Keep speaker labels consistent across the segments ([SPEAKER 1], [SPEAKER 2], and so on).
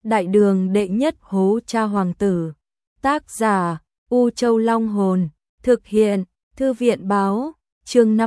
[SPEAKER 1] Đại đường đệ nhất hố cha hoàng tử. Tác giả U Châu Long Hồn. Thực hiện Thư viện Báo. Chương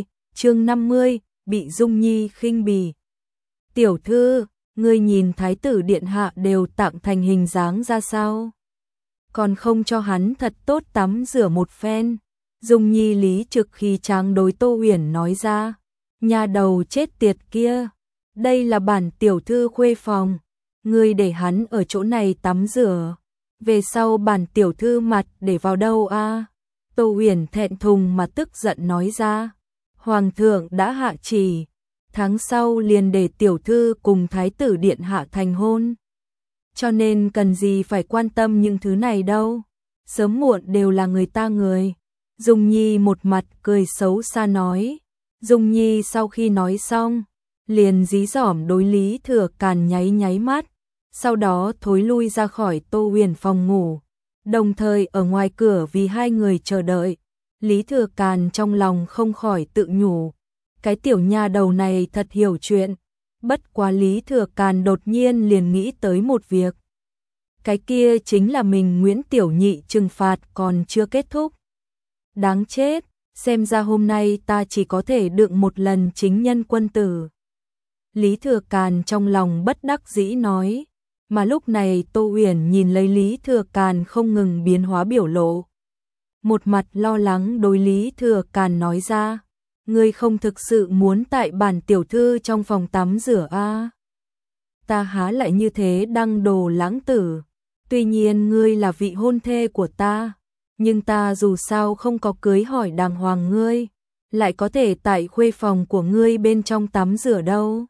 [SPEAKER 1] 50, bị Dung Nhi khinh bỉ. Tiểu thư, ngươi nhìn thái tử điện hạ đều tặng thành hình dáng ra sao? Còn không cho hắn thật tốt tắm rửa một phen. Dung Nhi lý trực khi tráng đối Tô Huyền nói ra. Nhà đầu chết tiệt kia, đây là bản tiểu thư khuê phòng, ngươi để hắn ở chỗ này tắm rửa, về sau bản tiểu thư mặt để vào đâu a? Tô Huyền thẹn thùng mà tức giận nói ra. Hoàng thượng đã hạ chỉ, tháng sau liền để tiểu thư cùng thái tử điện hạ thành hôn. Cho nên cần gì phải quan tâm những thứ này đâu, sớm muộn đều là người ta người. Dung Nhi một mặt cười xấu xa nói. Dung Nhi sau khi nói xong, liền dí dỏm đối Lý Thừa Càn nháy mắt, sau đó thối lui ra khỏi Tô Huyền phòng ngủ, đồng thời ở ngoài cửa vì hai người chờ đợi. Lý Thừa Càn trong lòng không khỏi tự nhủ, cái tiểu nha đầu này thật hiểu chuyện. Bất quá Lý Thừa Càn đột nhiên liền nghĩ tới một việc. Cái kia chính là mình Nguyễn Tiểu Nhị trừng phạt còn chưa kết thúc. Đáng chết, xem ra hôm nay ta chỉ có thể đựng một lần chính nhân quân tử. Lý Thừa Càn trong lòng bất đắc dĩ nói, mà lúc này Tô Huyền nhìn lấy Lý Thừa Càn không ngừng biến hóa biểu lộ. Một mặt lo lắng đối Lý Thừa Càn nói ra, ngươi không thực sự muốn tại bản tiểu thư trong phòng tắm rửa a? Ta há lại như thế đăng đồ lãng tử, tuy nhiên ngươi là vị hôn thê của ta, nhưng ta dù sao không có cưới hỏi đàng hoàng ngươi, lại có thể tại khuê phòng của ngươi bên trong tắm rửa đâu.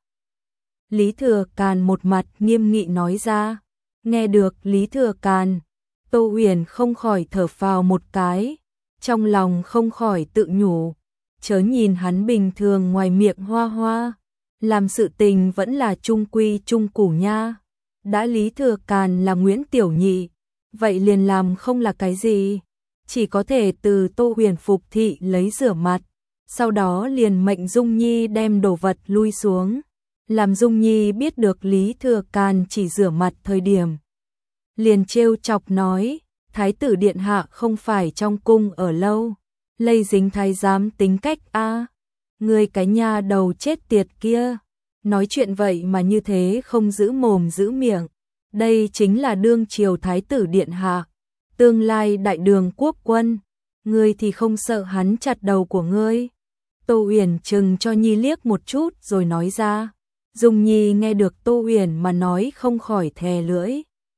[SPEAKER 1] Lý Thừa Càn một mặt nghiêm nghị nói ra. Nghe được Lý Thừa Càn, Tô Huyền không khỏi thở phào một cái, trong lòng không khỏi tự nhủ, chớ nhìn hắn bình thường ngoài miệng hoa hoa, làm sự tình vẫn là trung quy trung củ nha. Đã Lý Thừa Càn là Nguyễn Tiểu Nhị, vậy liền làm không là cái gì, chỉ có thể từ Tô Huyền phục thị lấy rửa mặt, sau đó liền mệnh Dung Nhi đem đồ vật lui xuống, làm Dung Nhi biết được Lý Thừa Càn chỉ rửa mặt thời điểm. Liền trêu chọc nói, thái tử điện hạ không phải trong cung ở lâu, lây dính thái giám tính cách a, ngươi cái nha đầu chết tiệt kia, nói chuyện vậy mà như thế không giữ mồm giữ miệng, đây chính là đương triều thái tử điện hạ, tương lai đại đường quốc quân, ngươi thì không sợ hắn chặt đầu của ngươi. Tô Huyền chừng cho Nhi liếc một chút rồi nói ra. Dung Nhi nghe được Tô Huyền mà nói không khỏi thè lưỡi.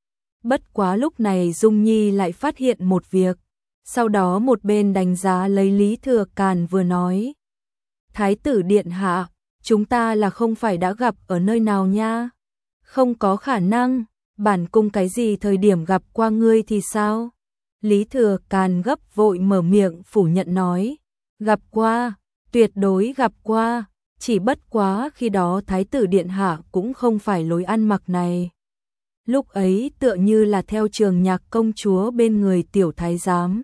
[SPEAKER 1] Bất quá lúc này Dung Nhi lại phát hiện một việc, sau đó một bên đánh giá lấy Lý Thừa Càn vừa nói. Thái tử điện hạ, chúng ta là không phải đã gặp ở nơi nào nha? Không có khả năng, bản cung cái gì thời điểm gặp qua ngươi thì sao? Lý Thừa Càn gấp vội mở miệng phủ nhận nói. Gặp qua, tuyệt đối gặp qua, chỉ bất quá khi đó thái tử điện hạ cũng không phải lối ăn mặc này. Lúc ấy tựa như là theo Trường Nhạc công chúa bên người tiểu thái giám.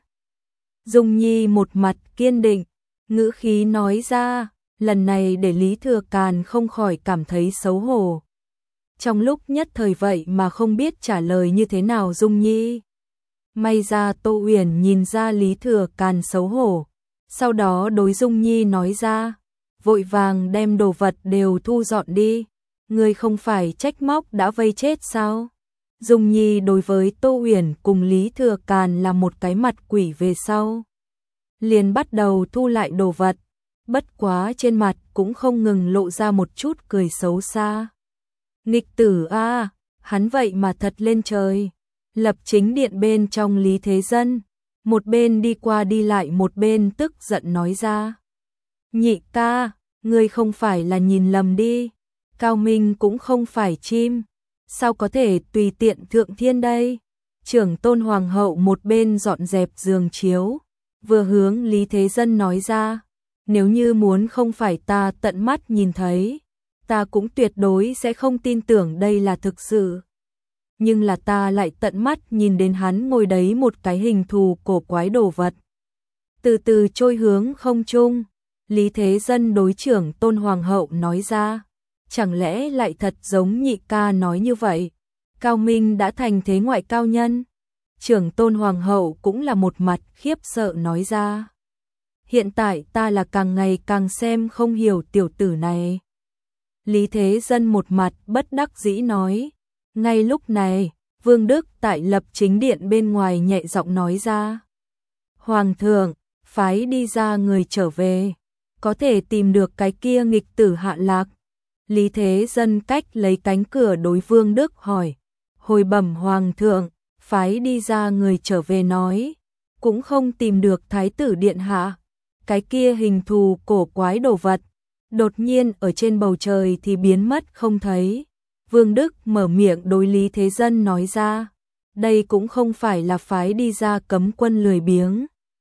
[SPEAKER 1] Dung Nhi một mặt kiên định, ngữ khí nói ra, lần này để Lý Thừa Càn không khỏi cảm thấy xấu hổ. Trong lúc nhất thời vậy mà không biết trả lời như thế nào Dung Nhi. May ra Tô Huyền nhìn ra Lý Thừa Càn xấu hổ, sau đó đối Dung Nhi nói ra, vội vàng đem đồ vật đều thu dọn đi, ngươi không phải trách móc đã vây chết sao? Dung Nhi đối với Tô Huyền cùng Lý Thừa Càn là một cái mặt quỷ về sau, liền bắt đầu thu lại đồ vật, bất quá trên mặt cũng không ngừng lộ ra một chút cười xấu xa. Nghịch tử a, hắn vậy mà thật lên trời. Lập chính điện bên trong Lý Thế Dân, một bên đi qua đi lại một bên tức giận nói ra. Nhị ca, ngươi không phải là nhìn lầm đi, Cao Minh cũng không phải chim, sao có thể tùy tiện thượng thiên đây? Trưởng tôn hoàng hậu một bên dọn dẹp giường chiếu, vừa hướng Lý Thế Dân nói ra, nếu như muốn không phải ta tận mắt nhìn thấy, ta cũng tuyệt đối sẽ không tin tưởng đây là thực sự. Nhưng là ta lại tận mắt nhìn đến hắn ngồi đấy một cái hình thù cổ quái đồ vật, từ từ trôi hướng không trung. Lý Thế Dân đối trưởng tôn hoàng hậu nói ra, chẳng lẽ lại thật giống nhị ca nói như vậy? Cao Minh đã thành thế ngoại cao nhân. Trưởng tôn hoàng hậu cũng là một mặt khiếp sợ nói ra. Hiện tại ta là càng ngày càng xem không hiểu tiểu tử này. Lý Thế Dân một mặt bất đắc dĩ nói. Ngay lúc này, Vương Đức tại Lập Chính Điện bên ngoài nhẹ giọng nói ra. Hoàng thượng, phái đi ra người trở về, có thể tìm được cái kia nghịch tử Hạ Lạc. Lý Thế Dân cách lấy cánh cửa đối Vương Đức hỏi. Hồi bẩm Hoàng thượng, phái đi ra người trở về nói, cũng không tìm được Thái tử Điện Hạ. Cái kia hình thù cổ quái đồ vật, đột nhiên ở trên bầu trời thì biến mất không thấy. Vương Đức mở miệng đối Lý Thế Dân nói ra, đây cũng không phải là phái đi ra cấm quân lười biếng.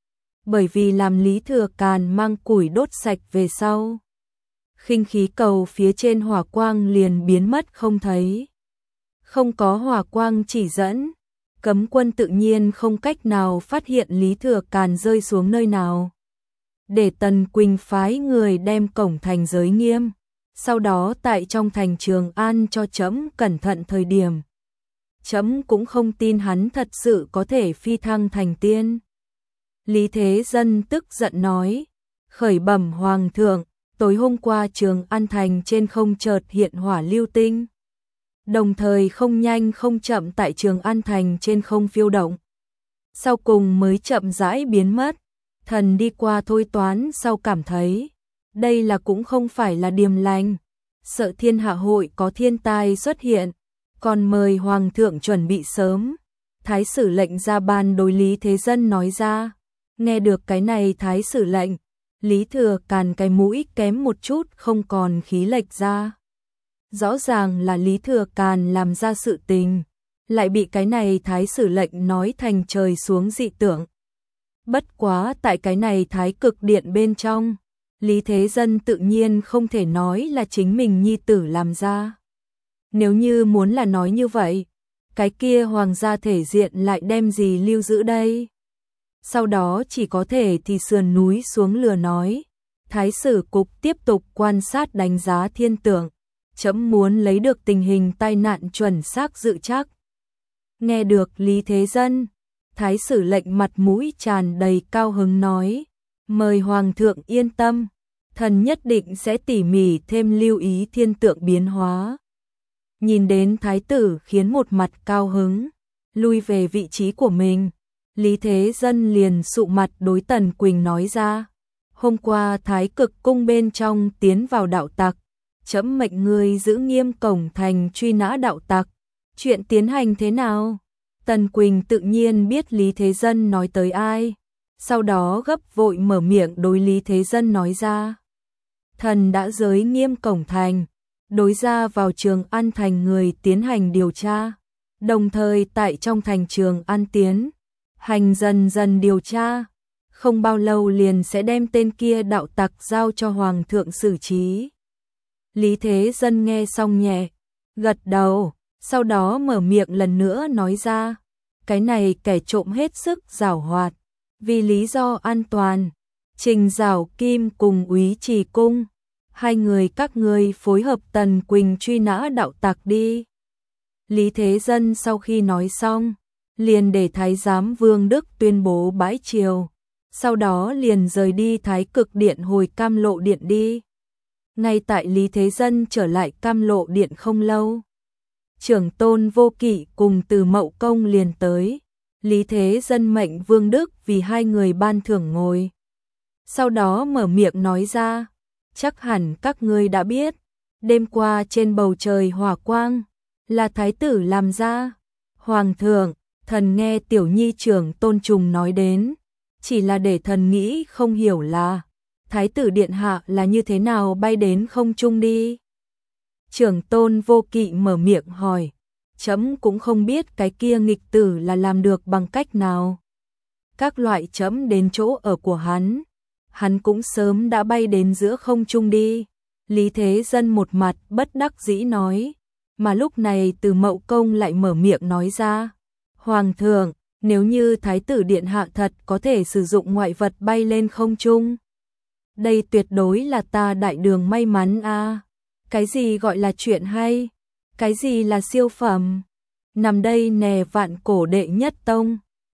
[SPEAKER 1] Bởi vì làm Lý Thừa Càn mang củi đốt sạch về sau, khinh khí cầu phía trên hỏa quang liền biến mất không thấy. Không có hỏa quang chỉ dẫn, cấm quân tự nhiên không cách nào phát hiện Lý Thừa Càn rơi xuống nơi nào. Để Tần Quỳnh phái người đem cổng thành giới nghiêm, sau đó tại trong thành Trường An cho trẫm cẩn thận thời điểm. Trẫm cũng không tin hắn thật sự có thể phi thăng thành tiên. Lý Thế Dân tức giận nói, khởi bẩm Hoàng thượng, tối hôm qua Trường An thành trên không chợt hiện hỏa lưu tinh. Đồng thời không nhanh không chậm tại Trường An thành trên không phiêu động. Sau cùng mới chậm rãi biến mất. Thần đi qua thôi toán sau cảm thấy, đây là cũng không phải là điềm lành, sợ thiên hạ hội có thiên tai xuất hiện, còn mời Hoàng thượng chuẩn bị sớm. Thái sử lệnh ra ban đối Lý Thế Dân nói ra. Nghe được cái này thái sử lệnh, Lý Thừa Càn cái mũi kém một chút không còn khí lệch ra. Rõ ràng là Lý Thừa Càn làm ra sự tình, lại bị cái này thái sử lệnh nói thành trời xuống dị tượng. Bất quá tại cái này thái cực điện bên trong, Lý Thế Dân tự nhiên không thể nói là chính mình nhi tử làm ra. Nếu như muốn là nói như vậy, cái kia hoàng gia thể diện lại đem gì lưu giữ đây? Sau đó chỉ có thể thì sườn núi xuống lừa nói. Thái sử cục tiếp tục quan sát đánh giá thiên tượng, trẫm muốn lấy được tình hình tai nạn chuẩn xác dự chắc. Nghe được Lý Thế Dân, thái sử lệnh mặt mũi tràn đầy cao hứng nói, mời Hoàng thượng yên tâm, thần nhất định sẽ tỉ mỉ thêm lưu ý thiên tượng biến hóa. Nhìn đến thái tử khiến một mặt cao hứng, lui về vị trí của mình, Lý Thế Dân liền sụ mặt đối Tần Quỳnh nói ra, hôm qua thái cực cung bên trong tiến vào đạo tặc, trẫm mệnh người giữ nghiêm cổng thành truy nã đạo tặc, chuyện tiến hành thế nào? Tần Quỳnh tự nhiên biết Lý Thế Dân nói tới ai, sau đó gấp vội mở miệng đối Lý Thế Dân nói ra. Thần đã giới nghiêm cổng thành, đối ra vào Trường An thành người tiến hành điều tra, đồng thời tại trong thành Trường An tiến hành dần dần điều tra, không bao lâu liền sẽ đem tên kia đạo tặc giao cho Hoàng thượng xử trí. Lý Thế Dân nghe xong nhẹ, gật đầu, sau đó mở miệng lần nữa nói ra, cái này kẻ trộm hết sức giảo hoạt, vì lý do an toàn, Trình Giảo Kim cùng Úy Trì Cung, hai người các ngươi phối hợp Tần Quỳnh truy nã đạo tặc đi. Lý Thế Dân sau khi nói xong, liền để Thái giám Vương Đức tuyên bố bãi triều, sau đó liền rời đi Thái cực điện hồi Cam Lộ điện đi. Ngay tại Lý Thế Dân trở lại Cam Lộ điện không lâu, Trưởng tôn Vô Kỵ cùng Từ Mậu Công liền tới, Lý Thế Dân mệnh Vương Đức vì hai người ban thưởng ngồi. Sau đó mở miệng nói ra, chắc hẳn các ngươi đã biết, đêm qua trên bầu trời hỏa quang, là thái tử làm ra. Hoàng thượng, thần nghe tiểu nhi trưởng tôn trùng nói đến, chỉ là để thần nghĩ không hiểu là, thái tử điện hạ là như thế nào bay đến không trung đi. Trưởng tôn Vô Kỵ mở miệng hỏi, trẫm cũng không biết cái kia nghịch tử là làm được bằng cách nào. Các loại trẫm đến chỗ ở của hắn cũng sớm đã bay đến giữa không trung đi. Lý Thế Dân một mặt bất đắc dĩ nói, mà lúc này Từ Mậu Công lại mở miệng nói ra, Hoàng thượng, nếu như thái tử điện hạ thật có thể sử dụng ngoại vật bay lên không trung, đây tuyệt đối là ta đại đường may mắn a. Cái gì gọi là chuyện hay? Cái gì là siêu phẩm? nằm đây nè vạn cổ đệ nhất tông.